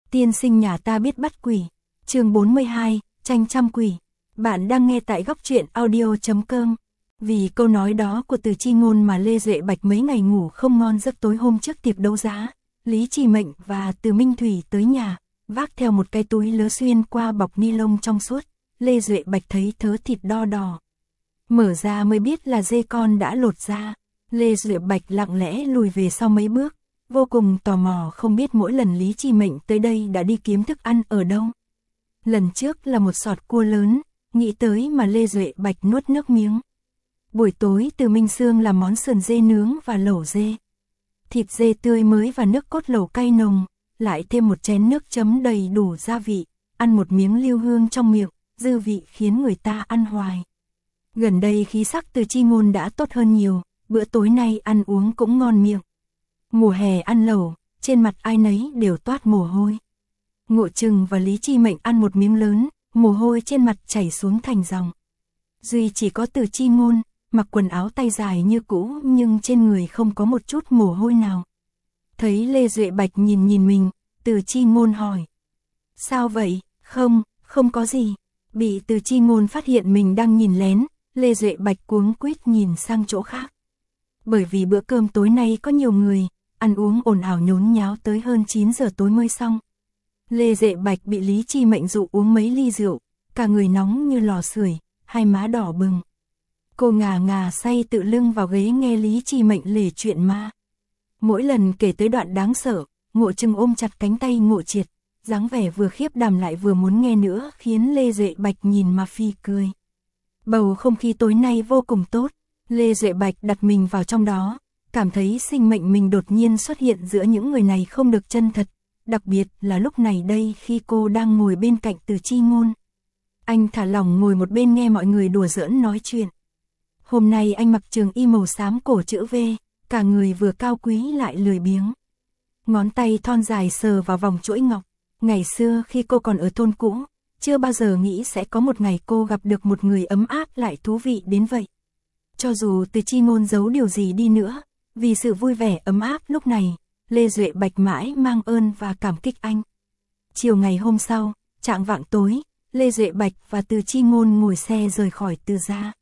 Tiên sinh nhà ta biết bắt quỷ. Chương 42, tranh trăm quỷ. Bạn đang nghe tại góc truyện audio.com. Vì câu nói đó của Từ Chi Ngôn mà Lê Duệ Bạch mấy ngày ngủ không ngon giấc tối hôm trước tiệc đấu giá. Lý Trì Mệnh và Từ Minh Thủy tới nhà, vác theo một cái túi lớ xuyên qua bọc ni lông trong suốt. Lê Duệ Bạch thấy thớ thịt đo đỏ. Mở ra mới biết là dê con đã lột ra. Lê Duệ Bạch lặng lẽ lùi về sau mấy bước, vô cùng tò mò không biết mỗi lần Lý Trì Mệnh tới đây đã đi kiếm thức ăn ở đâu. Lần trước là một sọt cua lớn, nghĩ tới mà Lê Duệ Bạch nuốt nước miếng. Buổi tối Từ Minh Sương làm món sườn dê nướng và lẩu dê. Thịt dê tươi mới và nước cốt lẩu cay nồng, lại thêm một chén nước chấm đầy đủ gia vị, ăn một miếng lưu hương trong miệng, dư vị khiến người ta ăn hoài. Gần đây khí sắc Từ Chi Ngôn đã tốt hơn nhiều, bữa tối nay ăn uống cũng ngon miệng. Mùa hè ăn lẩu, trên mặt ai nấy đều toát mồ hôi. Ngộ Trừng và Lý Trì Mệnh ăn một miếng lớn, mồ hôi trên mặt chảy xuống thành dòng. Duy chỉ có Từ Chi Ngôn, mặc quần áo tay dài như cũ nhưng trên người không có một chút mồ hôi nào. Thấy Lê Duệ Bạch nhìn mình, Từ Chi Ngôn hỏi. Sao vậy? Không có gì. Bị Từ Chi Ngôn phát hiện mình đang nhìn lén, Lê Duệ Bạch cuống quýt nhìn sang chỗ khác. Bởi vì bữa cơm tối nay có nhiều người, ăn uống ồn ào nhốn nháo tới hơn 9 giờ tối mới xong. Lê Duệ Bạch bị Lý Trì Mệnh dụ uống mấy ly rượu, cả người nóng như lò sưởi, hai má đỏ bừng. Cô ngà say tự lưng vào ghế nghe Lý Trì Mệnh lể chuyện ma. Mỗi lần kể tới đoạn đáng sợ, Ngộ Trừng ôm chặt cánh tay Ngộ Triệt, dáng vẻ vừa khiếp đảm lại vừa muốn nghe nữa khiến Lê Duệ Bạch nhìn mà phi cười. Bầu không khí tối nay vô cùng tốt, Lê Duệ Bạch đặt mình vào trong đó, cảm thấy sinh mệnh mình đột nhiên xuất hiện giữa những người này không được chân thật, đặc biệt là lúc này đây khi cô đang ngồi bên cạnh Từ Chi Ngôn. Anh thả lỏng ngồi một bên nghe mọi người đùa giỡn nói chuyện. Hôm nay anh mặc trường y màu xám cổ chữ V, cả người vừa cao quý lại lười biếng. Ngón tay thon dài sờ vào vòng chuỗi ngọc. Ngày xưa khi cô còn ở thôn cũ, chưa bao giờ nghĩ sẽ có một ngày cô gặp được một người ấm áp lại thú vị đến vậy. Cho dù Từ Chi Ngôn giấu điều gì đi nữa, vì sự vui vẻ ấm áp lúc này, Lê Duệ Bạch mãi mang ơn và cảm kích anh. Chiều ngày hôm sau, chạng vạng tối, Lê Duệ Bạch và Từ Chi Ngôn ngồi xe rời khỏi Từ gia.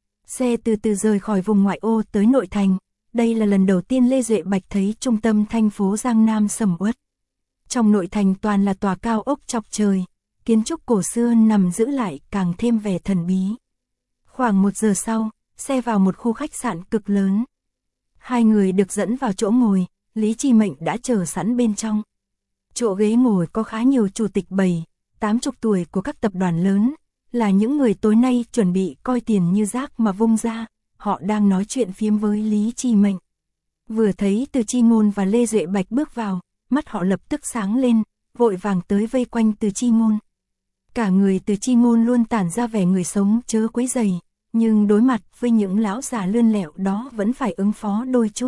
Xe từ từ rời khỏi vùng ngoại ô tới nội thành. Đây là lần đầu tiên Lê Duệ Bạch thấy trung tâm thành phố Giang Nam sầm uất. Trong nội thành toàn là tòa cao ốc chọc trời, kiến trúc cổ xưa nằm giữ lại càng thêm vẻ thần bí. Khoảng 1 giờ sau, xe vào một khu khách sạn cực lớn. Hai người được dẫn vào chỗ ngồi, Lý Trì Mệnh đã chờ sẵn bên trong. Chỗ ghế ngồi có khá nhiều chủ tịch 7-80 tuổi của các tập đoàn lớn, là những người tối nay chuẩn bị coi tiền như rác mà vung ra, họ đang nói chuyện phiếm với Lý Trì Mệnh. Vừa thấy Từ Chi Ngôn và Lê Duệ Bạch bước vào, mắt họ lập tức sáng lên, vội vàng tới vây quanh Từ Chi Ngôn. Cả người Từ Chi Ngôn luôn tản ra vẻ người sống chớ quấy rầy, nhưng đối mặt với những lão già lươn lẹo đó vẫn phải ứng phó đôi chút.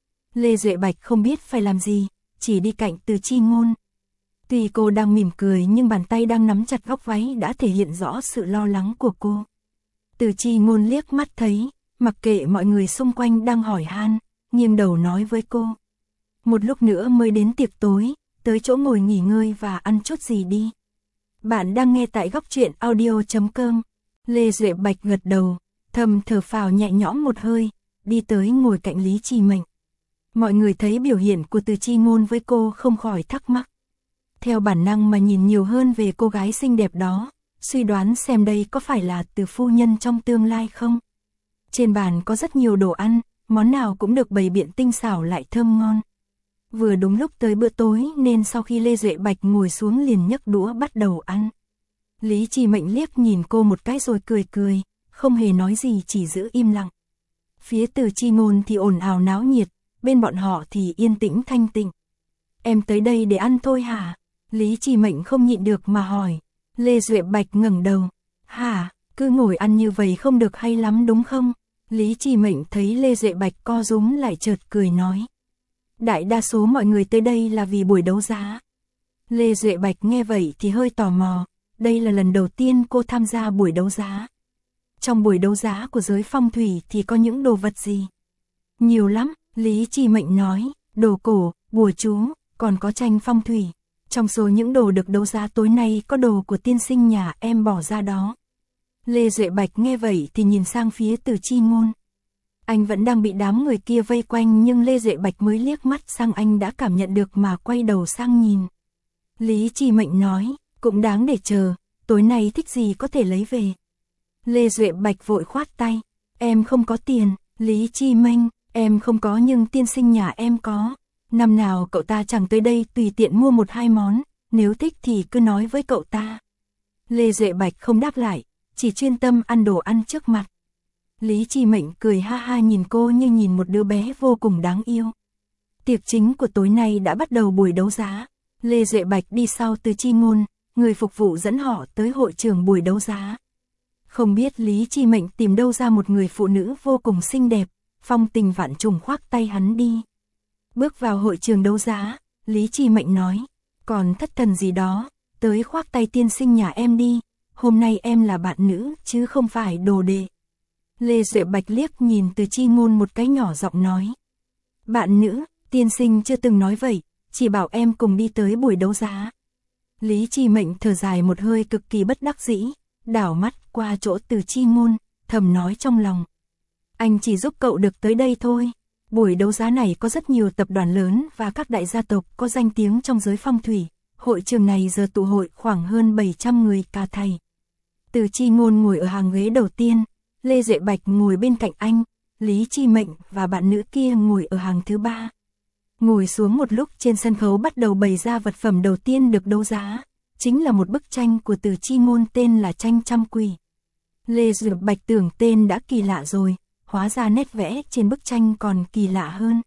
Lê Duệ Bạch không biết phải làm gì, chỉ đi cạnh Từ Chi Ngôn. Tuy cô đang mỉm cười nhưng bàn tay đang nắm chặt góc váy đã thể hiện rõ sự lo lắng của cô. Từ Chi Ngôn liếc mắt thấy, mặc kệ mọi người xung quanh đang hỏi han, nghiêng đầu nói với cô. Một lúc nữa mới đến tiệc tối, tới chỗ ngồi nghỉ ngơi và ăn chút gì đi. Bạn đang nghe tại góc truyện audio.com. Lê Duệ Bạch gật đầu, thầm thở phào nhẹ nhõm một hơi, đi tới ngồi cạnh Lý Trì Mệnh. Mọi người thấy biểu hiện của Từ Chi Ngôn với cô không khỏi thắc mắc. Theo bản năng mà nhìn nhiều hơn về cô gái xinh đẹp đó, suy đoán xem đây có phải là Từ phu nhân trong tương lai không. Trên bàn có rất nhiều đồ ăn, món nào cũng được bày biện tinh xảo lại thơm ngon. Vừa đúng lúc tới bữa tối nên sau khi Lê Duệ Bạch ngồi xuống liền nhấc đũa bắt đầu ăn. Lý Trì Mệnh liếc nhìn cô một cái rồi cười, không hề nói gì chỉ giữ im lặng. Phía Từ Chi Ngôn thì ồn ào náo nhiệt, bên bọn họ thì yên tĩnh thanh tịnh. Em tới đây để ăn thôi hả? Lý Trì Mệnh không nhịn được mà hỏi. Lê Duệ Bạch ngẩng đầu. Hả, cứ ngồi ăn như vậy không được hay lắm đúng không? Lý Trì Mệnh thấy Lê Duệ Bạch co rúm lại chợt cười nói. Đại đa số mọi người tới đây là vì buổi đấu giá. Lê Duệ Bạch nghe vậy thì hơi tò mò. Đây là lần đầu tiên cô tham gia buổi đấu giá. Trong buổi đấu giá của giới phong thủy thì có những đồ vật gì? Nhiều lắm, Lý Trì Mệnh nói. Đồ cổ, bùa chú, còn có tranh phong thủy. Trong số những đồ được đấu giá tối nay có đồ của tiên sinh nhà em bỏ ra đó. Lê Duệ Bạch nghe vậy thì nhìn sang phía Từ Chi Ngôn. Anh vẫn đang bị đám người kia vây quanh nhưng Lê Duệ Bạch mới liếc mắt sang anh đã cảm nhận được mà quay đầu sang nhìn. Lý Chi Mệnh nói, cũng đáng để chờ, tối nay thích gì có thể lấy về. Lê Duệ Bạch vội khoát tay, em không có tiền. Lý Chi Mệnh, em không có nhưng tiên sinh nhà em có. Năm nào cậu ta chẳng tới đây tùy tiện mua 1-2 món, nếu thích thì cứ nói với cậu ta. Lê Duệ Bạch không đáp lại, chỉ chuyên tâm ăn đồ ăn trước mặt. Lý Chi Mệnh cười ha ha nhìn cô như nhìn một đứa bé vô cùng đáng yêu. Tiệc chính của tối nay đã bắt đầu buổi đấu giá. Lê Duệ Bạch đi sau Từ Chi Ngôn, người phục vụ dẫn họ tới hội trường buổi đấu giá. Không biết Lý Chi Mệnh tìm đâu ra một người phụ nữ vô cùng xinh đẹp, phong tình vạn trùng khoác tay hắn đi. Bước vào hội trường đấu giá, Lý Chi Mệnh nói, còn thất thần gì đó, tới khoác tay tiên sinh nhà em đi, hôm nay em là bạn nữ chứ không phải đồ đệ. Lê Duệ Bạch liếc nhìn Từ Chi Ngôn một cái nhỏ giọng nói. Bạn nữ, tiên sinh chưa từng nói vậy, chỉ bảo em cùng đi tới buổi đấu giá. Lý Chi Mệnh thở dài một hơi cực kỳ bất đắc dĩ, đảo mắt qua chỗ Từ Chi Ngôn, thầm nói trong lòng. Anh chỉ giúp cậu được tới đây thôi. Buổi đấu giá này có rất nhiều tập đoàn lớn và các đại gia tộc có danh tiếng trong giới phong thủy. Hội trường này giờ tụ hội khoảng hơn 700 người cả thầy. Từ Chi Ngôn ngồi ở hàng ghế đầu tiên, Lê Duệ Bạch ngồi bên cạnh anh, Lý Chi Mệnh và bạn nữ kia ngồi ở hàng thứ 3. Ngồi xuống một lúc trên sân khấu bắt đầu bày ra vật phẩm đầu tiên được đấu giá, chính là một bức tranh của Từ Chi Ngôn tên là tranh Trăm Quỷ. Lê Duệ Bạch tưởng tên đã kỳ lạ rồi, hóa ra nét vẽ trên bức tranh còn kỳ lạ hơn.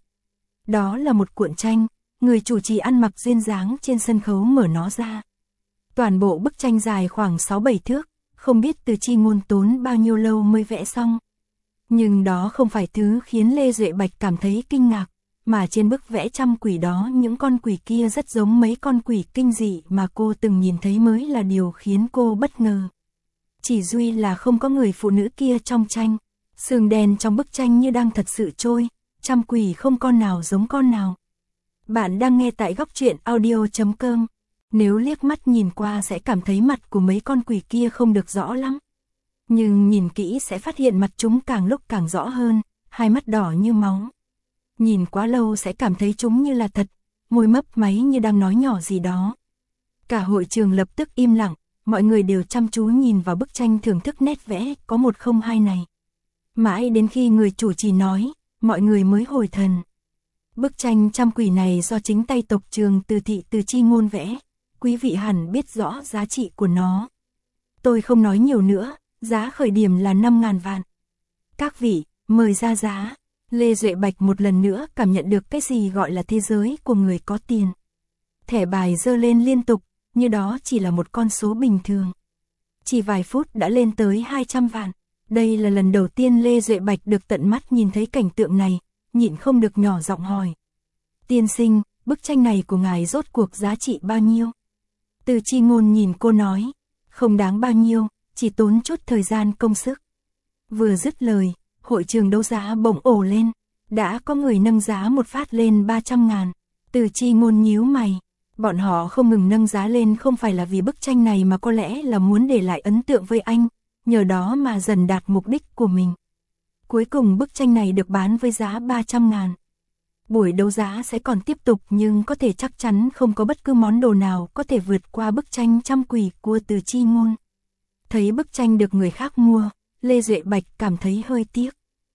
Đó là một cuộn tranh, người chủ trì ăn mặc duyên dáng trên sân khấu mở nó ra. Toàn bộ bức tranh dài khoảng 6-7 thước, không biết Từ Chi Ngôn tốn bao nhiêu lâu mới vẽ xong. Nhưng đó không phải thứ khiến Lê Duệ Bạch cảm thấy kinh ngạc, mà trên bức vẽ trăm quỷ đó những con quỷ kia rất giống mấy con quỷ kinh dị mà cô từng nhìn thấy mới là điều khiến cô bất ngờ. Chỉ duy là không có người phụ nữ kia trong tranh. Sương đen trong bức tranh như đang thật sự trôi, trăm quỷ không con nào giống con nào. Bạn đang nghe tại góc truyện audio.com. Nếu liếc mắt nhìn qua sẽ cảm thấy mặt của mấy con quỷ kia không được rõ lắm. Nhưng nhìn kỹ sẽ phát hiện mặt chúng càng lúc càng rõ hơn, hai mắt đỏ như máu. Nhìn quá lâu sẽ cảm thấy chúng như là thật, môi mấp máy như đang nói nhỏ gì đó. Cả hội trường lập tức im lặng, mọi người đều chăm chú nhìn vào bức tranh thưởng thức nét vẽ có 102 này. Mãi đến khi người chủ trì nói, mọi người mới hồi thần. Bức tranh trăm quỷ này do chính tay tộc Trường Từ Thị Từ Chi Ngôn vẽ, quý vị hẳn biết rõ giá trị của nó. Tôi không nói nhiều nữa, giá khởi điểm là 5.000 vạn. Các vị, mời ra giá. Lê Duệ Bạch một lần nữa cảm nhận được cái gì gọi là thế giới của người có tiền. Thẻ bài giơ lên liên tục, như đó chỉ là một con số bình thường. Chỉ vài phút đã lên tới 200 vạn. Đây là lần đầu tiên Lê Duệ Bạch được tận mắt nhìn thấy cảnh tượng này, nhịn không được nhỏ giọng hỏi. Tiên sinh, bức tranh này của ngài rốt cuộc giá trị bao nhiêu? Từ Chi Ngôn nhìn cô nói, không đáng bao nhiêu, chỉ tốn chút thời gian công sức. Vừa dứt lời, hội trường đấu giá bỗng ồ lên, đã có người nâng giá một phát lên 300.000. Từ Chi Ngôn nhíu mày, bọn họ không ngừng nâng giá lên không phải là vì bức tranh này mà có lẽ là muốn để lại ấn tượng với anh, nhờ đó mà dần đạt mục đích của mình. Cuối cùng bức tranh này được bán với giá 300.000. Buổi đấu giá sẽ còn tiếp tục nhưng có thể chắc chắn không có bất cứ món đồ nào có thể vượt qua bức tranh trăm quỷ của Từ Chi Ngôn. Thấy bức tranh được người khác mua, Lê Duệ Bạch cảm thấy hơi tiếc.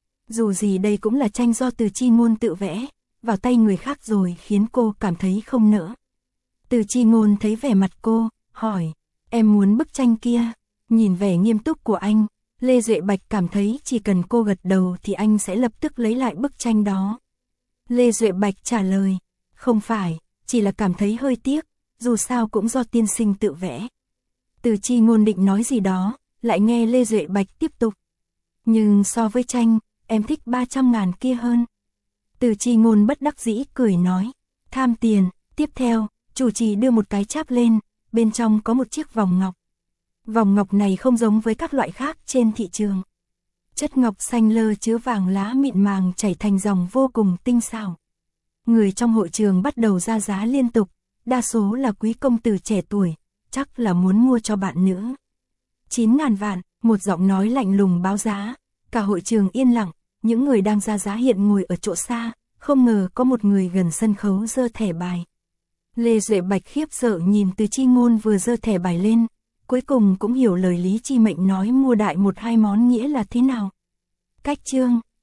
Dù gì đây cũng là tranh do Từ Chi Ngôn tự vẽ, vào tay người khác rồi khiến cô cảm thấy không nỡ. Từ Chi Ngôn thấy vẻ mặt cô, hỏi, em muốn bức tranh kia? Nhìn vẻ nghiêm túc của anh, Lê Duệ Bạch cảm thấy chỉ cần cô gật đầu thì anh sẽ lập tức lấy lại bức tranh đó. Lê Duệ Bạch trả lời, không phải, chỉ là cảm thấy hơi tiếc, dù sao cũng do tiên sinh tự vẽ. Từ Chi Ngôn định nói gì đó, lại nghe Lê Duệ Bạch tiếp tục. Nhưng so với tranh, em thích 300.000 kia hơn. Từ Chi Ngôn bất đắc dĩ cười nói, tham tiền. Tiếp theo, chủ trì đưa một cái cháp lên, bên trong có một chiếc vòng ngọc. Vòng ngọc này không giống với các loại khác trên thị trường. Chất ngọc xanh lơ chứa vàng lá mịn màng chảy thành dòng vô cùng tinh xảo. Người trong hội trường bắt đầu ra giá liên tục, đa số là quý công tử trẻ tuổi, chắc là muốn mua cho bạn nữa. 9.000 vạn, một giọng nói lạnh lùng báo giá, cả hội trường yên lặng, những người đang ra giá hiện ngồi ở chỗ xa, không ngờ có một người gần sân khấu giơ thẻ bài. Lê Duệ Bạch khiếp sợ nhìn Từ Chi Ngôn vừa giơ thẻ bài lên, cuối cùng cũng hiểu lời Lý Chi Mệnh nói mua đại 1-2 món nghĩa là thế nào. Cách chương